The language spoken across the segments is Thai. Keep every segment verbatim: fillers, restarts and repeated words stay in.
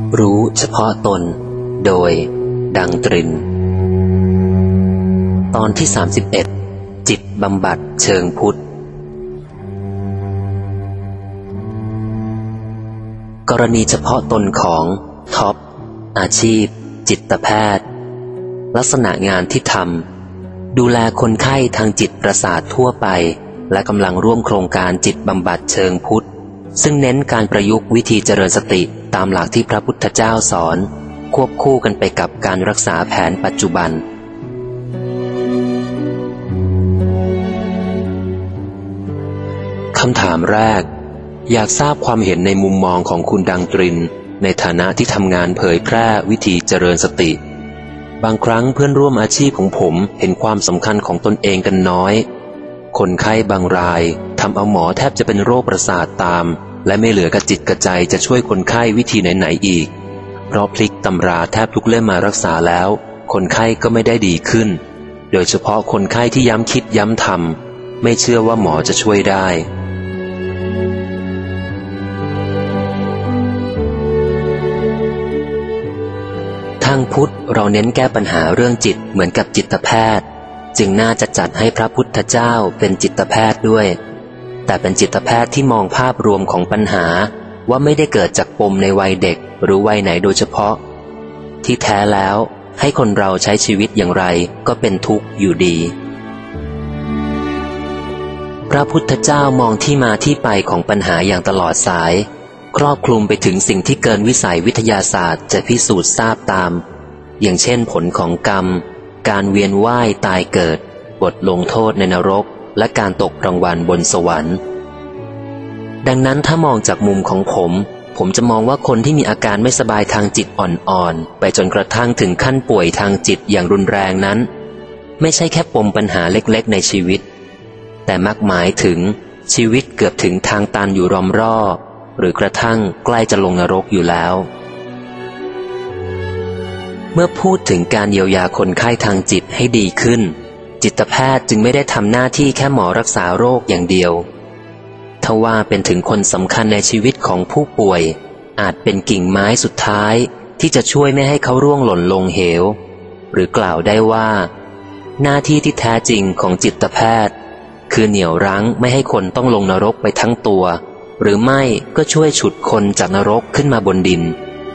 รู้เฉพาะตนโดยดังตรินตอนที่สามสิบเอ็ดจิตบำบัดเชิงพุทธกรณีเฉพาะตนของท็อปอาชีพจิตแพทย์ลักษณะงานที่ทำดูแลคนไข้ทางจิตประสาททั่วไปและกำลังร่วมโครงการจิตบำบัดเชิงพุทธซึ่งเน้นการประยุกต์วิธีเจริญสติตามหลักที่พระพุทธเจ้าสอนควบคู่กันไปกับการรักษาแผนปัจจุบันคำถามแรกอยากทราบความเห็นในมุมมองของคุณดังตรินในฐานะที่ทำงานเผยแพร่วิธีเจริญสติบางครั้งเพื่อนร่วมอาชีพของผมเห็นความสำคัญของตนเองกันน้อยคนไข้บางรายทำเอาหมอแทบจะเป็นโรคประสาทตามและไม่เหลือกระจิตกระใจจะช่วยคนไข้วิธีไหนๆอีกเพราะพลิกตำราแทบทุกเล่มมารักษาแล้วคนไข้ก็ไม่ได้ดีขึ้นโดยเฉพาะคนไข้ที่ย้ำคิดย้ำทำไม่เชื่อว่าหมอจะช่วยได้ทางพุทธเราเน้นแก้ปัญหาเรื่องจิตเหมือนกับจิตแพทย์จึงน่าจะจัดให้พระพุทธเจ้าเป็นจิตแพทย์ด้วยแต่เป็นจิตแพทย์ที่มองภาพรวมของปัญหาว่าไม่ได้เกิดจากปมในวัยเด็กหรือวัยไหนโดยเฉพาะที่แท้แล้วให้คนเราใช้ชีวิตอย่างไรก็เป็นทุกข์อยู่ดีพระพุทธเจ้ามองที่มาที่ไปของปัญหาอย่างตลอดสายครอบคลุมไปถึงสิ่งที่เกินวิสัยวิทยาศาสตร์จะพิสูจน์ทราบตามอย่างเช่นผลของกรรมการเวียนว่ายตายเกิดบทลงโทษในนรกและการตกรางวัลบนสวรรค์ดังนั้นถ้ามองจากมุมของผมผมจะมองว่าคนที่มีอาการไม่สบายทางจิตอ่อนๆไปจนกระทั่งถึงขั้นป่วยทางจิตอย่างรุนแรงนั้นไม่ใช่แค่ปมปัญหาเล็กๆในชีวิตแต่มักหมายถึงชีวิตเกือบถึงทางตันอยู่รอมร่อหรือกระทั่งใกล้จะลงนรกอยู่แล้วเมื่อพูดถึงการเยียวยาคนไข้ทางจิตให้ดีขึ้นจิตแพทย์จึงไม่ได้ทำหน้าที่แค่หมอรักษาโรคอย่างเดียวทว่าเป็นถึงคนสำคัญในชีวิตของผู้ป่วยอาจเป็นกิ่งไม้สุดท้ายที่จะช่วยไม่ให้เขาร่วงหล่นลงเหวหรือกล่าวได้ว่าหน้าที่ที่แท้จริงของจิตแพทย์คือเหนี่ยวรั้งไม่ให้คนต้องลงนรกไปทั้งตัวหรือไม่ก็ช่วยฉุดคนจากนรกขึ้นมาบนดิน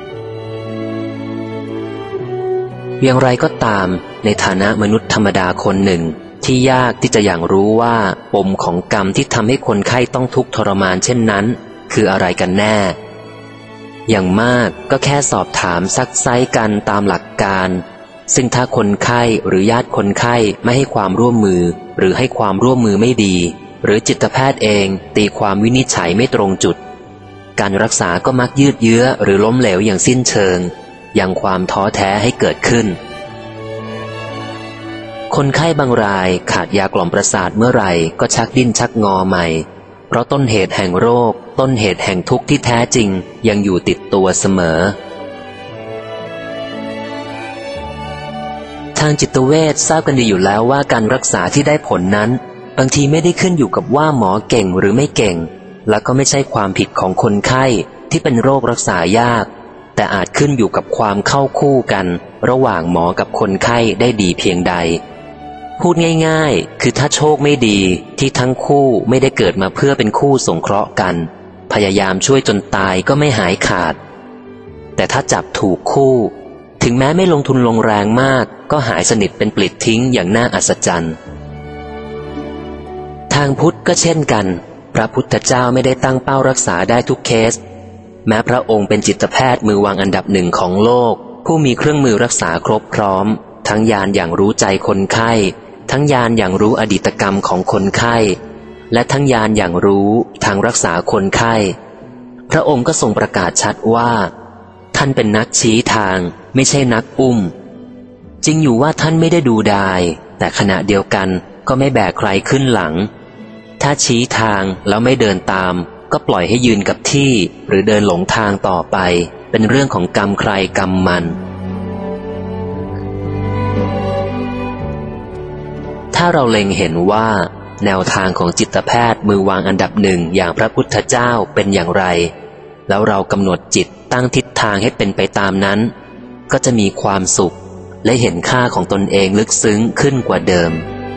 อย่างไรก็ตามในฐานะมนุษย์ธรรมดาคนหนึ่งที่ยากที่จะอย่างรู้ว่าปมของกรรมที่ทำให้คนไข้ต้องทุกข์ทรมานเช่นนั้นคืออะไรกันแน่อย่างมากก็แค่สอบถามซักไซ้กันตามหลักการซึ่งถ้าคนไข้หรือญาติคนไข้ไม่ให้ความร่วมมือหรือให้ความร่วมมือไม่ดีหรือจิตแพทย์เองตีความวินิจฉัยไม่ตรงจุดการรักษาก็มักยืดเยื้อหรือล้มเหลวอย่างสิ้นเชิงยังความท้อแท้ให้เกิดขึ้นคนไข้บางรายขาดยากล่อมประสาทเมื่อไหร่ก็ชักดิ้นชักงอใหม่เพราะต้นเหตุแห่งโรคต้นเหตุแห่งทุกข์ที่แท้จริงยังอยู่ติดตัวเสมอทางจิตเวชทราบกันดีอยู่แล้วว่าการรักษาที่ได้ผลนั้นบางทีไม่ได้ขึ้นอยู่กับว่าหมอเก่งหรือไม่เก่งและก็ไม่ใช่ความผิดของคนไข้ที่เป็นโรครักษายากแต่อาจขึ้นอยู่กับความเข้าคู่กันระหว่างหมอกับคนไข้ได้ดีเพียงใดพูดง่ายๆคือถ้าโชคไม่ดีที่ทั้งคู่ไม่ได้เกิดมาเพื่อเป็นคู่สงเคราะห์กันพยายามช่วยจนตายก็ไม่หายขาดแต่ถ้าจับถูกคู่ถึงแม้ไม่ลงทุนลงแรงมากก็หายสนิทเป็นปลิดทิ้งอย่างน่าอัศจรรย์ทางพุทธก็เช่นกันพระพุทธเจ้าไม่ได้ตั้งเป้ารักษาได้ทุกเคสแม้พระองค์เป็นจิตแพทย์มือวางอันดับหนึ่งของโลกผู้มีเครื่องมือรักษาครบพร้อมทั้งญาณอย่างรู้ใจคนไข้ทั้งญาณอย่างรู้อดีตกรรมของคนไข้และทั้งญาณอย่างรู้ทางรักษาคนไข้พระองค์ก็ทรงประกาศชัดว่าท่านเป็นนักชี้ทางไม่ใช่นักอุ้มจริงอยู่ว่าท่านไม่ได้ดูดายแต่ขณะเดียวกันก็ไม่แบกใครขึ้นหลังถ้าชี้ทางแล้วไม่เดินตามก็ปล่อยให้ยืนกับที่หรือเดินหลงทางต่อไปเป็นเรื่องของกรรมใครกรรมมันถ้าเราเล็งเห็นว่าแนวทางของจิตแพทย์มือวางอันดับหนึ่งอย่างพระพุทธเจ้าเป็นอย่างไรแล้วเรากำหนดจิตตั้งทิศทางให้เป็นไปตามนั้นก็จะมีความสุขและเห็นค่าของตนเองลึกซึ้งขึ้นกว่าเดิม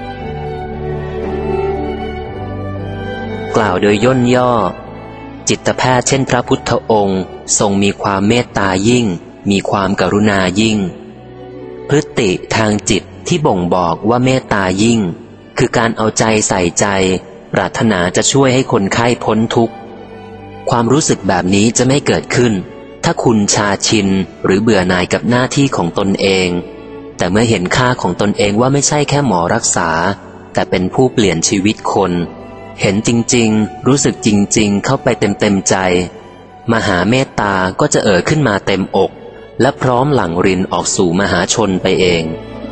กล่าวโดยย่นย่อจิตแพทย์เช่นพระพุทธองค์ทรงมีความเมตตายิ่งมีความกรุณายิ่งพฤติทางจิตที่บ่งบอกว่าเมตตายิ่งคือการเอาใจใส่ใจปรารถนาจะช่วยให้คนไข้พ้นทุกข์ความรู้สึกแบบนี้จะไม่เกิดขึ้นถ้าคุณชาชินหรือเบื่อหน่ายกับหน้าที่ของตนเองแต่เมื่อเห็นค่าของตนเองว่าไม่ใช่แค่หมอรักษาแต่เป็นผู้เปลี่ยนชีวิตคนเห็นจริงๆรู้สึกจริงๆเข้าไปเต็มๆใจมหาเมตตาก็จะเอ่อขึ้นมาเต็มอกและพร้อมหลั่งรินออกสู่มหาชนไปเอง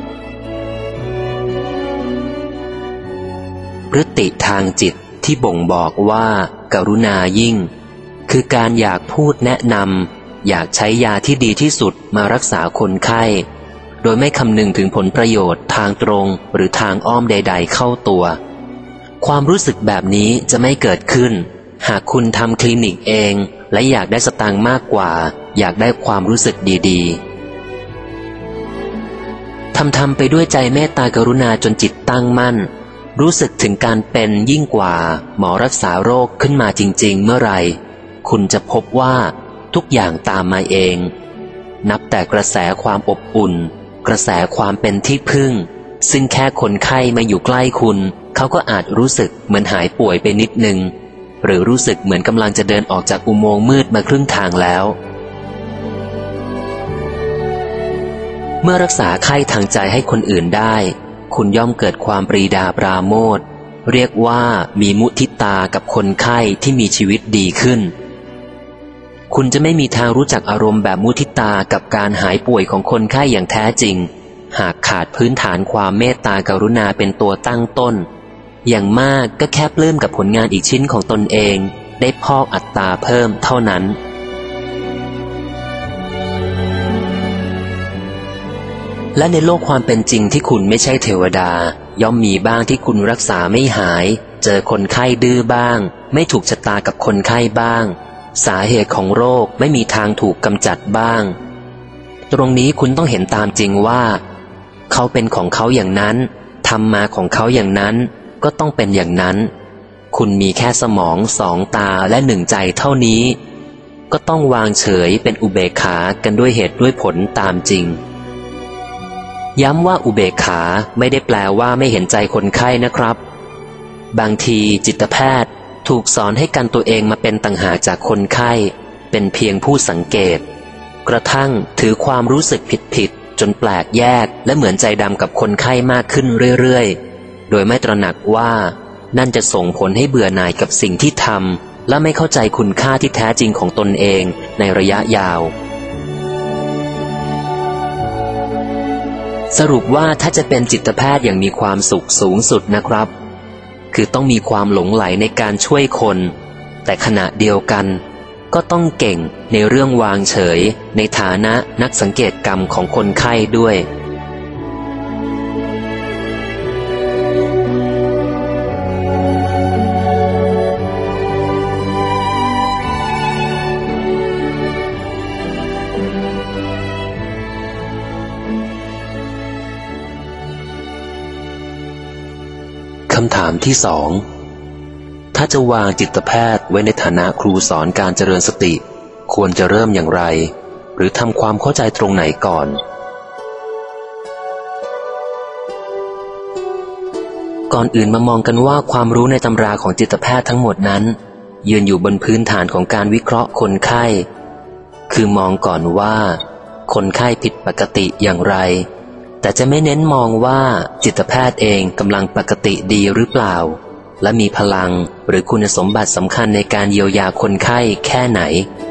พฤติทางจิตที่บ่งบอกว่ากรุณายิ่งคือการอยากพูดแนะนำอยากใช้ยาที่ดีที่สุดมารักษาคนไข้โดยไม่คำนึงถึงผลประโยชน์ทางตรงหรือทางอ้อมใดๆเข้าตัวความรู้สึกแบบนี้จะไม่เกิดขึ้นหากคุณทำคลินิกเองและอยากได้สตางค์มากกว่าอยากได้ความรู้สึกดีๆทำทำไปด้วยใจเมตตากรุณาจนจิตตั้งมั่นรู้สึกถึงการเป็นยิ่งกว่าหมอรักษาโรคขึ้นมาจริงๆเมื่อไหร่คุณจะพบว่าทุกอย่างตามมาเองนับแต่กระแสความอบอุ่นกระแสความเป็นที่พึ่งซึ่งแค่คนไข้มาอยู่ใกล้คุณเขาก็อาจรู้สึกเหมือนหายป่วยไปนิดนึงหรือรู้สึกเหมือนกำลังจะเดินออกจากอุโมงค์มืดมาครึ่งทางแล้วเมื่อรักษาไข้ทางใจให้คนอื่นได้คุณย่อมเกิดความปรีดาปราโมทย์เรียกว่ามีมุทิตากับคนไข้ที่มีชีวิตดีขึ้นคุณจะไม่มีทางรู้จักอารมณ์แบบมุทิตากับการหายป่วยของคนไข้อย่างแท้จริงหากขาดพื้นฐานความเมตตากรุณาเป็นตัวตั้งต้นอย่างมากก็แค่ปลื้มกับผลงานอีกชิ้นของตนเองได้พอกอัตตาเพิ่มเท่านั้นและในโลกความเป็นจริงที่คุณไม่ใช่เทวดาย่อมมีบ้างที่คุณรักษาไม่หายเจอคนไข้ดื้อบ้างไม่ถูกชะตากับคนไข้บ้างสาเหตุของโรคไม่มีทางถูกกำจัดบ้างตรงนี้คุณต้องเห็นตามจริงว่าเขาเป็นของเขาอย่างนั้นทำมาของเขาอย่างนั้นก็ต้องเป็นอย่างนั้นคุณมีแค่สมองสองตาและหนึ่งใจเท่านี้ก็ต้องวางเฉยเป็นอุเบกขากันด้วยเหตุด้วยผลตามจริงย้ำว่าอุเบกขาไม่ได้แปลว่าไม่เห็นใจคนไข้นะครับบางทีจิตแพทย์ถูกสอนให้กันตัวเองมาเป็นต่างหากจากคนไข้เป็นเพียงผู้สังเกตกระทั่งถือความรู้สึกผิดๆจนแปลกแยกและเหมือนใจดำกับคนไข้มากขึ้นเรื่อยๆโดยไม่ตระหนักว่านั่นจะส่งผลให้เบื่อหน่ายกับสิ่งที่ทำและไม่เข้าใจคุณค่าที่แท้จริงของตนเองในระยะยาวสรุปว่าถ้าจะเป็นจิตแพทย์อย่างมีความสุขสูงสุดนะครับคือต้องมีความหลงไหลในการช่วยคนแต่ขณะเดียวกันก็ต้องเก่งในเรื่องวางเฉยในฐานะนักสังเกตกรรมของคนไข้ด้วยคำถามที่สองถ้าจะวางจิตแพทย์ไว้ในฐานะครูสอนการเจริญสติควรจะเริ่มอย่างไรหรือทำความเข้าใจตรงไหนก่อนก่อนอื่นมามองกันว่าความรู้ในตำราของจิตแพทย์ทั้งหมดนั้นยืนอยู่บนพื้นฐานของการวิเคราะห์คนไข้คือมองก่อนว่าคนไข้ผิดปกติอย่างไรแต่จะไม่เน้นมองว่าจิตแพทย์เองกำลังปกติดีหรือเปล่าและมีพลังหรือคุณสมบัติสำคัญในการเยียวยาคนไข้แค่ไหน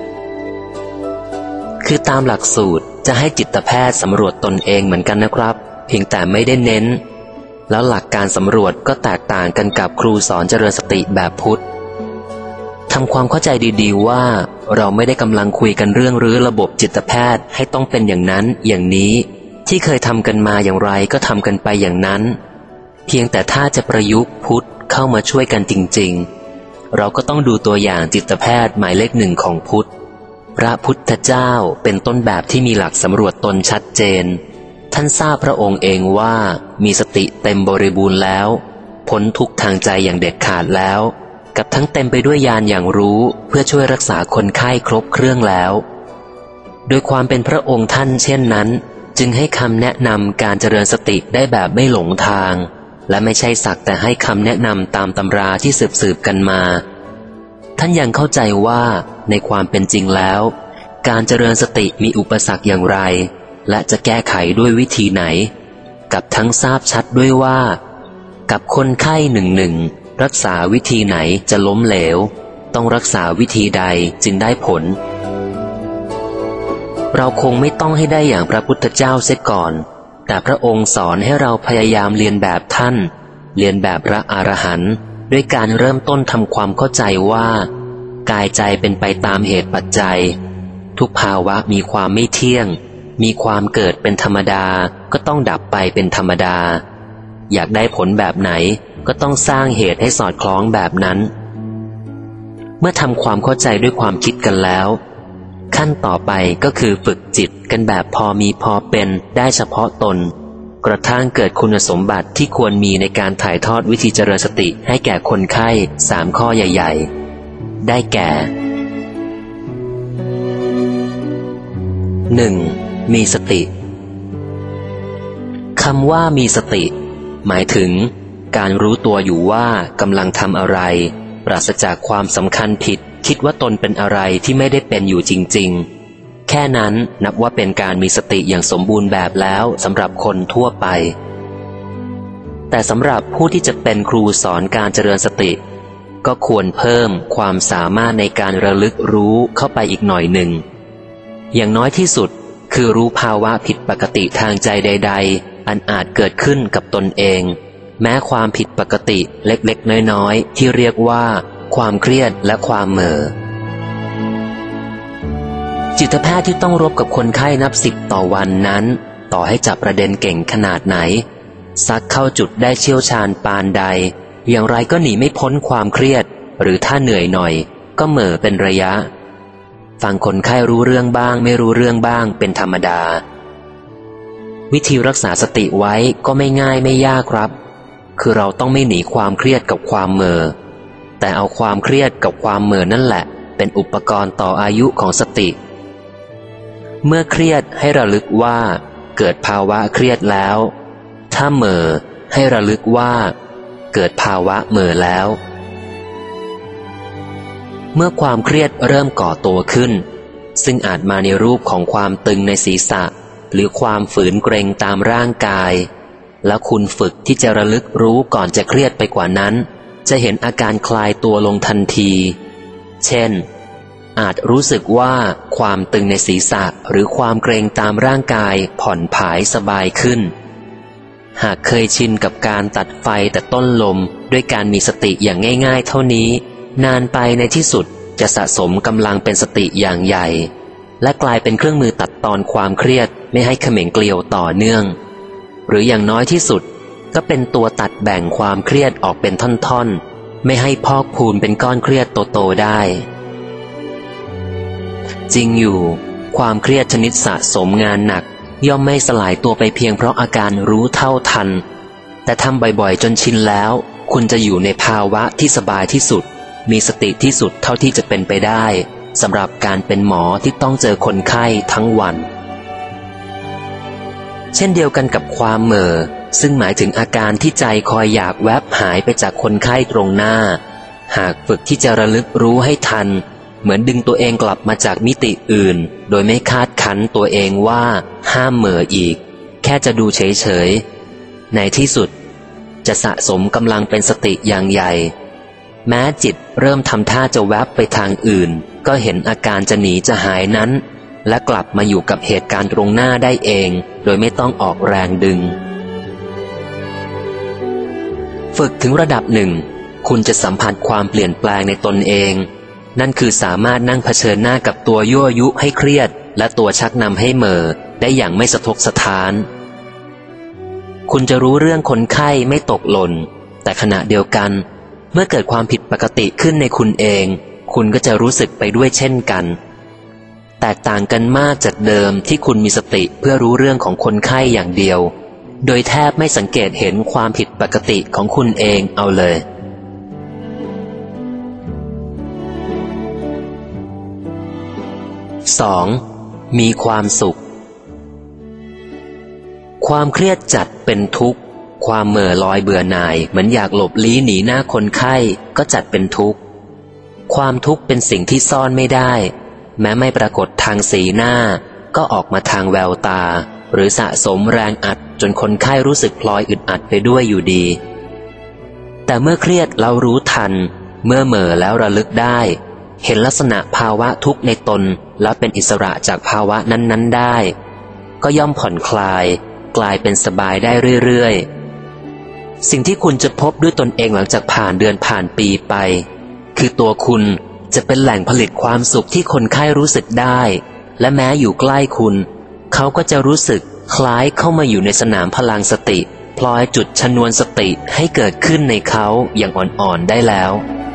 คือตามหลักสูตรจะให้จิตแพทย์สำรวจตนเองเหมือนกันนะครับเพียงแต่ไม่ได้เน้นแล้วหลักการสำรวจก็แตกต่างกันกับครูสอนเจริญสติแบบพุทธทำความเข้าใจดีๆว่าเราไม่ได้กำลังคุยกันเรื่องรื้อระบบจิตแพทย์ให้ต้องเป็นอย่างนั้นอย่างนี้ที่เคยทำกันมาอย่างไรก็ทำกันไปอย่างนั้นเพียงแต่ถ้าจะประยุกต์พุทธเข้ามาช่วยกันจริงๆเราก็ต้องดูตัวอย่างจิตแพทย์หมายเลขหนึ่งของพุทธพระพุทธเจ้าเป็นต้นแบบที่มีหลักสำรวจตนชัดเจนท่านทราบพระองค์เองว่ามีสติเต็มบริบูรณ์แล้วพ้นทุกข์ทางใจอย่างเด็ดขาดแล้วกับทั้งเต็มไปด้วยญาณอย่างรู้เพื่อช่วยรักษาคนไข้ครบเครื่องแล้วโดยความเป็นพระองค์ท่านเช่นนั้นจึงให้คำแนะนำการเจริญสติได้แบบไม่หลงทางและไม่ใช่สักแต่ให้คำแนะนำตามตำราที่สืบสืบกันมาท่านยังเข้าใจว่าในความเป็นจริงแล้วการเจริญสติมีอุปสรรคอย่างไรและจะแก้ไขด้วยวิธีไหนกับทั้งทราบชัดด้วยว่ากับคนไข้หนึ่งหนึ่งรักษาวิธีไหนจะล้มเหลวต้องรักษาวิธีใดจึงได้ผลเราคงไม่ต้องให้ได้อย่างพระพุทธเจ้าเสียก่อนแต่พระองค์สอนให้เราพยายามเรียนแบบท่านเรียนแบบพระอรหันต์ด้วยการเริ่มต้นทำความเข้าใจว่ากายใจเป็นไปตามเหตุปัจจัยทุกภาวะมีความไม่เที่ยงมีความเกิดเป็นธรรมดาก็ต้องดับไปเป็นธรรมดาอยากได้ผลแบบไหนก็ต้องสร้างเหตุให้สอดคล้องแบบนั้นเมื่อทำความเข้าใจด้วยความคิดกันแล้วขั้นต่อไปก็คือฝึกจิตกันแบบพอมีพอเป็นได้เฉพาะตนกระทั่งเกิดคุณสมบัติที่ควรมีในการถ่ายทอดวิธีเจริญสติให้แก่คนไข้สามข้อใหญ่ๆได้แก่ หนึ่ง. มีสติคำว่ามีสติหมายถึงการรู้ตัวอยู่ว่ากำลังทำอะไรปราศจากความสำคัญผิดคิดว่าตนเป็นอะไรที่ไม่ได้เป็นอยู่จริงๆแค่นั้นนับว่าเป็นการมีสติอย่างสมบูรณ์แบบแล้วสำหรับคนทั่วไปแต่สำหรับผู้ที่จะเป็นครูสอนการเจริญสติก็ควรเพิ่มความสามารถในการระลึกรู้เข้าไปอีกหน่อยหนึ่งอย่างน้อยที่สุดคือรู้ภาวะผิดปกติทางใจใดๆอันอาจเกิดขึ้นกับตนเองแม้ความผิดปกติเล็กๆน้อยๆที่เรียกว่าความเครียดและความเหม่อจิตแพทย์ที่ต้องรบกับคนไข้นับสิบต่อวันนั้นต่อให้จับประเด็นเก่งขนาดไหนซักเข้าจุดได้เชี่ยวชาญปานใดอย่างไรก็หนีไม่พ้นความเครียดหรือถ้าเหนื่อยหน่อยก็เหม่อเป็นระยะฟังคนไข้รู้เรื่องบ้างไม่รู้เรื่องบ้างเป็นธรรมดาวิธีรักษาสติไว้ก็ไม่ง่ายไม่ยากครับคือเราต้องไม่หนีความเครียดกับความเหม่อแต่เอาความเครียดกับความเหม่อนั่นแหละเป็นอุปกรณ์ต่ออายุของสติเมื่อเครียดให้ระลึกว่าเกิดภาวะเครียดแล้วถ้าเหม่อให้ระลึกว่าเกิดภาวะเหม่อแล้วเมื่อความเครียดเริ่มก่อตัวขึ้นซึ่งอาจมาในรูปของความตึงในศีรษะหรือความฝืนเกร็งตามร่างกายแล้วคุณฝึกที่จะระลึกรู้ก่อนจะเครียดไปกว่านั้นจะเห็นอาการคลายตัวลงทันทีเช่นอาจรู้สึกว่าความตึงในศีรษะหรือความเกร็งตามร่างกายผ่อนผายสบายขึ้นหากเคยชินกับการตัดไฟแต่ต้นลมด้วยการมีสติอย่างง่ายๆเท่านี้นานไปในที่สุดจะสะสมกำลังเป็นสติอย่างใหญ่และกลายเป็นเครื่องมือตัดตอนความเครียดไม่ให้เขม็งเกลียวต่อเนื่องหรืออย่างน้อยที่สุดก็เป็นตัวตัดแบ่งความเครียดออกเป็นท่อนๆไม่ให้พอกพูนเป็นก้อนเครียดโตๆได้จริงอยู่ความเครียดชนิดสะสมงานหนักย่อมไม่สลายตัวไปเพียงเพราะอาการรู้เท่าทันแต่ทำบ่อยๆจนชินแล้วคุณจะอยู่ในภาวะที่สบายที่สุดมีสติที่สุดเท่าที่จะเป็นไปได้สำหรับการเป็นหมอที่ต้องเจอคนไข้ทั้งวันเช่นเดียวกันกับความเหม่อซึ่งหมายถึงอาการที่ใจคอยอยากแวบหายไปจากคนไข้ตรงหน้าหากฝึกที่จะระลึกรู้ให้ทันเหมือนดึงตัวเองกลับมาจากมิติอื่นโดยไม่คาดคั้นตัวเองว่าห้ามเหม่ออีกแค่จะดูเฉยๆในที่สุดจะสะสมกำลังเป็นสติอย่างใหญ่แม้จิตเริ่มทำท่าจะแวบไปทางอื่นก็เห็นอาการจะหนีจะหายนั้นและกลับมาอยู่กับเหตุการณ์ตรงหน้าได้เองโดยไม่ต้องออกแรงดึงฝึกถึงระดับหนึ่งคุณจะสัมผัสความเปลี่ยนแปลงในตนเองนั่นคือสามารถนั่งเผชิญหน้ากับตัวยั่วยุให้เครียดและตัวชักนำให้เหม่อได้อย่างไม่สะทกสะท้านคุณจะรู้เรื่องคนไข้ไม่ตกหล่นแต่ขณะเดียวกันเมื่อเกิดความผิดปกติขึ้นในคุณเองคุณก็จะรู้สึกไปด้วยเช่นกันแตกต่างกันมากจากเดิมที่คุณมีสติเพื่อรู้เรื่องของคนไข้อย่างเดียวโดยแทบไม่สังเกตเห็นความผิดปกติของคุณเองเอาเลย สอง. มีความสุขความเครียดจัดเป็นทุกข์ความเหม่อลอยเบื่อหน่ายเหมือนอยากหลบลี้หนีหน้าคนไข้ก็จัดเป็นทุกข์ความทุกข์เป็นสิ่งที่ซ่อนไม่ได้แม้ไม่ปรากฏทางสีหน้าก็ออกมาทางแววตาหรือสะสมแรงอัดจนคนไข้รู้สึกพลอยอึดอัดไปด้วยอยู่ดีแต่เมื่อเครียดเรารู้ทันเมื่อเหม่อแล้วระลึกได้เห็นลักษณะภาวะทุกข์ในตนแล้วเป็นอิสระจากภาวะนั้นๆได้ก็ย่อมผ่อนคลายกลายเป็นสบายได้เรื่อยๆสิ่งที่คุณจะพบด้วยตนเองหลังจากผ่านเดือนผ่านปีไปคือตัวคุณจะเป็นแหล่งผลิตความสุขที่คนไข้รู้สึกได้และแม้อยู่ใกล้คุณเขาก็จะรู้สึกคล้ายเข้ามาอยู่ในสนามพลังสติพลอยจุดชนวนสติให้เกิดขึ้นในเขาอย่างอ่อนๆได้แล้ว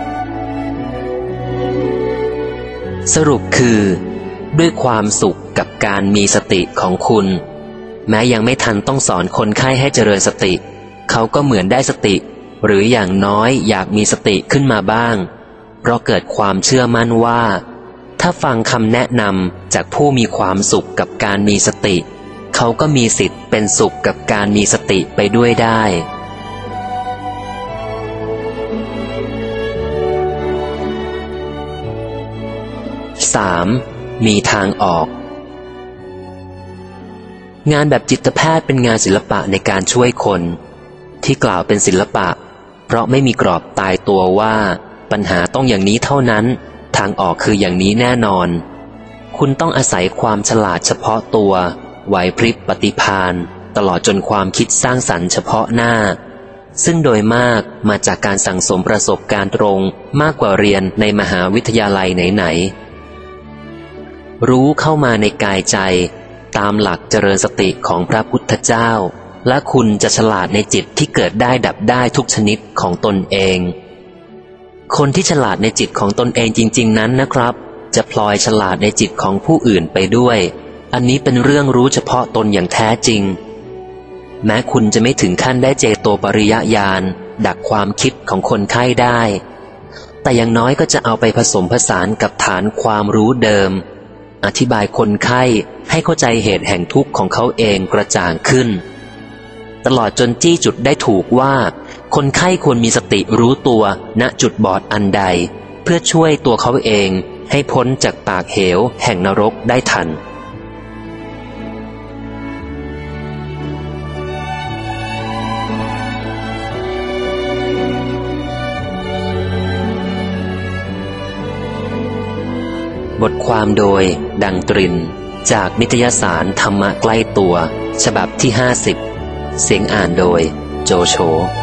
สรุปคือด้วยความสุขกับการมีสติของคุณแม้ยังไม่ทันต้องสอนคนไข้ให้เจริญสติเขาก็เหมือนได้สติหรืออย่างน้อยอยากมีสติขึ้นมาบ้างเพราะเกิดความเชื่อมั่นว่าถ้าฟังคำแนะนำจากผู้มีความสุขกับการมีสติเขาก็มีสิทธิ์เป็นสุขกับการมีสติไปด้วยได้สาม. มีทางออกงานแบบจิตแพทย์เป็นงานศิลปะในการช่วยคนที่กล่าวเป็นศิลปะเพราะไม่มีกรอบตายตัวว่าปัญหาต้องอย่างนี้เท่านั้นทางออกคืออย่างนี้แน่นอนคุณต้องอาศัยความฉลาดเฉพาะตัวไหวพริบปฏิภาณตลอดจนความคิดสร้างสรรค์เฉพาะหน้าซึ่งโดยมากมาจากการสั่งสมประสบการณ์ตรงมากกว่าเรียนในมหาวิทยาลัยไหนๆรู้เข้ามาในกายใจตามหลักเจริญสติของพระพุทธเจ้าและคุณจะฉลาดในจิตที่เกิดได้ดับได้ทุกชนิดของตนเองคนที่ฉลาดในจิตของตนเองจริงๆนั้นนะครับจะพลอยฉลาดในจิตของผู้อื่นไปด้วยอันนี้เป็นเรื่องรู้เฉพาะตนอย่างแท้จริงแม้คุณจะไม่ถึงขั้นได้เจโตปริยญาณดักความคิดของคนไข้ได้แต่อย่างน้อยก็จะเอาไปผสมผสานกับฐานความรู้เดิมอธิบายคนไข้ให้เข้าใจเหตุแห่งทุกข์ของเขาเองกระจ่างขึ้นตลอดจนจี้จุดได้ถูกว่าคนไข้ควรมีสติรู้ตัวณจุดบอดอันใดเพื่อช่วยตัวเขาเองให้พ้นจากปากเหวแห่งนรกได้ทันบทความโดยดังตรินจากนิตยสารธรรมะใกล้ตัวฉบับที่ห้าสิบเสียงอ่านโดยโจโฉ